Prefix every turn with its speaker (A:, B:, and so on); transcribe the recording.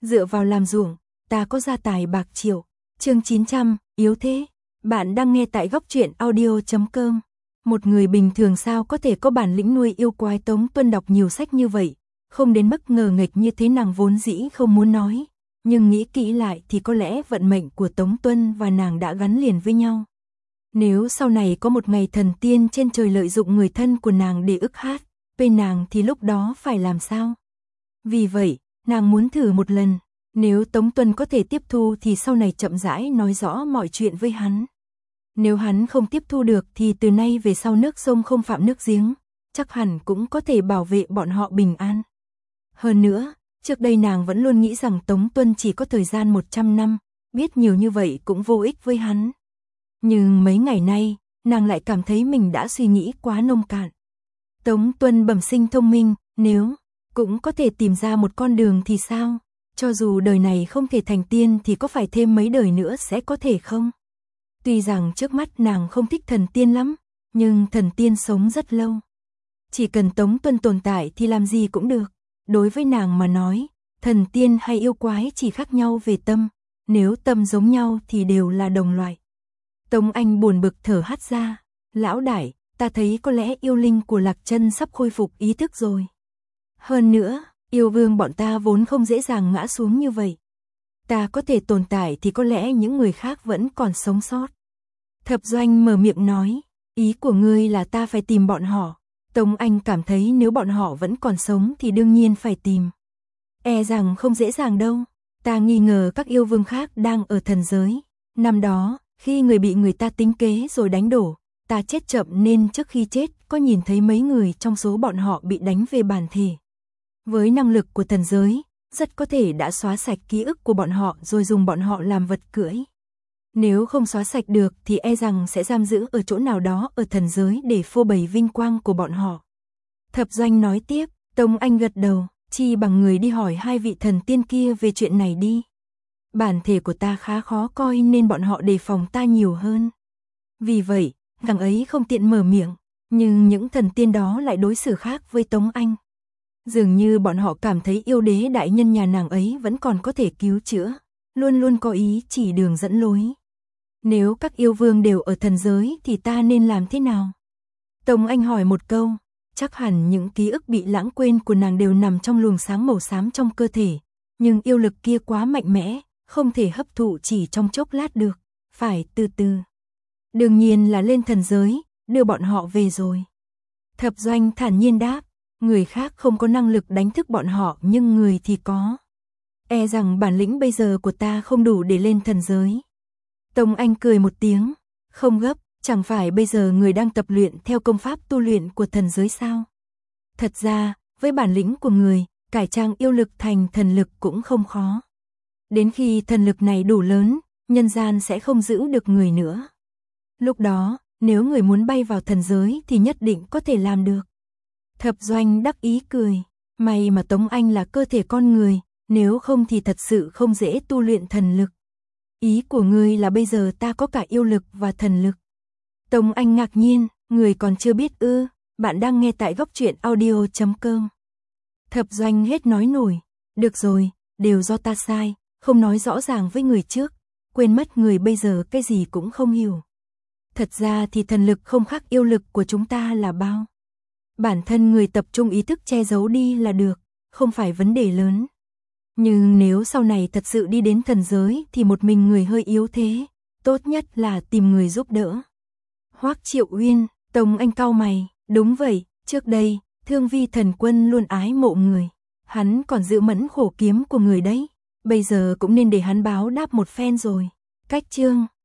A: dựa vào làm ruộng, ta có gia tài bạc triệu. Chương 900, yếu thế. Bạn đang nghe tại góc truyện audio.com. Một người bình thường sao có thể có bản lĩnh nuôi yêu quái. Tống Tuân đọc nhiều sách như vậy, không đến mức ngờ nghệch như thế. Nàng vốn dĩ không muốn nói, nhưng nghĩ kỹ lại thì có lẽ vận mệnh của Tống Tuân và nàng đã gắn liền với nhau. Nếu sau này có một ngày thần tiên trên trời lợi dụng người thân của nàng để ức hát bên nàng thì lúc đó phải làm sao? Vì vậy, nàng muốn thử một lần, nếu Tống Tuân có thể tiếp thu thì sau này chậm rãi nói rõ mọi chuyện với hắn. Nếu hắn không tiếp thu được thì từ nay về sau nước sông không phạm nước giếng, chắc hẳn cũng có thể bảo vệ bọn họ bình an. Hơn nữa, trước đây nàng vẫn luôn nghĩ rằng Tống Tuân chỉ có thời gian 100 năm, biết nhiều như vậy cũng vô ích với hắn. Nhưng mấy ngày nay, nàng lại cảm thấy mình đã suy nghĩ quá nông cạn. Tống Tuân bẩm sinh thông minh, nếu cũng có thể tìm ra một con đường thì sao? Cho dù đời này không thể thành tiên thì có phải thêm mấy đời nữa sẽ có thể không? Tuy rằng trước mắt nàng không thích thần tiên lắm, nhưng thần tiên sống rất lâu. Chỉ cần Tống Tuân tồn tại thì làm gì cũng được. Đối với nàng mà nói, thần tiên hay yêu quái chỉ khác nhau về tâm, nếu tâm giống nhau thì đều là đồng loại. Tống Anh buồn bực thở hắt ra, lão đại, ta thấy có lẽ yêu linh của Lạc Chân sắp khôi phục ý thức rồi. Hơn nữa, yêu vương bọn ta vốn không dễ dàng ngã xuống như vậy. Ta có thể tồn tại thì có lẽ những người khác vẫn còn sống sót. Thập Doanh mở miệng nói, ý của ngươi là ta phải tìm bọn họ. Tống Anh cảm thấy nếu bọn họ vẫn còn sống thì đương nhiên phải tìm. E rằng không dễ dàng đâu, ta nghi ngờ các yêu vương khác đang ở thần giới. Năm đó, khi người bị người ta tính kế rồi đánh đổ, ta chết chậm nên trước khi chết có nhìn thấy mấy người trong số bọn họ bị đánh về bản thể. Với năng lực của thần giới, rất có thể đã xóa sạch ký ức của bọn họ rồi dùng bọn họ làm vật cưỡi. Nếu không xóa sạch được thì e rằng sẽ giam giữ ở chỗ nào đó ở thần giới để phô bày vinh quang của bọn họ. Thập Doanh nói tiếp, Tống Anh gật đầu, chi bằng người đi hỏi hai vị thần tiên kia về chuyện này đi. Bản thể của ta khá khó coi nên bọn họ đề phòng ta nhiều hơn. Vì vậy, nàng ấy không tiện mở miệng, nhưng những thần tiên đó lại đối xử khác với Tống Anh. Dường như bọn họ cảm thấy yêu đế đại nhân nhà nàng ấy vẫn còn có thể cứu chữa, luôn luôn có ý chỉ đường dẫn lối. Nếu các yêu vương đều ở thần giới thì ta nên làm thế nào? Tống Anh hỏi một câu, chắc hẳn những ký ức bị lãng quên của nàng đều nằm trong luồng sáng màu xám trong cơ thể, nhưng yêu lực kia quá mạnh mẽ, không thể hấp thụ chỉ trong chốc lát được, phải từ từ. Đương nhiên là lên thần giới, đưa bọn họ về rồi. Thập Doanh thản nhiên đáp, người khác không có năng lực đánh thức bọn họ nhưng người thì có. E rằng bản lĩnh bây giờ của ta không đủ để lên thần giới. Tống Anh cười một tiếng, không gấp, chẳng phải bây giờ người đang tập luyện theo công pháp tu luyện của thần giới sao? Thật ra, với bản lĩnh của người, cải trang yêu lực thành thần lực cũng không khó. Đến khi thần lực này đủ lớn, nhân gian sẽ không giữ được người nữa. Lúc đó, nếu người muốn bay vào thần giới thì nhất định có thể làm được. Thập Doanh đắc ý cười, may mà Tống Anh là cơ thể con người, nếu không thì thật sự không dễ tu luyện thần lực. Ý của ngươi là bây giờ ta có cả yêu lực và thần lực. Tống Anh ngạc nhiên, người còn chưa biết ư? Bạn đang nghe tại góc truyện audio.com. Thập Doanh hết nói nổi, được rồi, đều do ta sai, không nói rõ ràng với người trước, quên mất người bây giờ cái gì cũng không hiểu. Thật ra thì thần lực không khác yêu lực của chúng ta là bao. Bản thân người tập trung ý thức che giấu đi là được, không phải vấn đề lớn. Nhưng nếu sau này thật sự đi đến thần giới thì một mình người hơi yếu thế, tốt nhất là tìm người giúp đỡ. Hoắc Triệu Uyên, Tống Anh cau mày, đúng vậy, trước đây, Thương Vi thần quân luôn ái mộ người, hắn còn giữ mẫn khổ kiếm của người đấy, bây giờ cũng nên để hắn báo đáp một phen rồi. Cách chương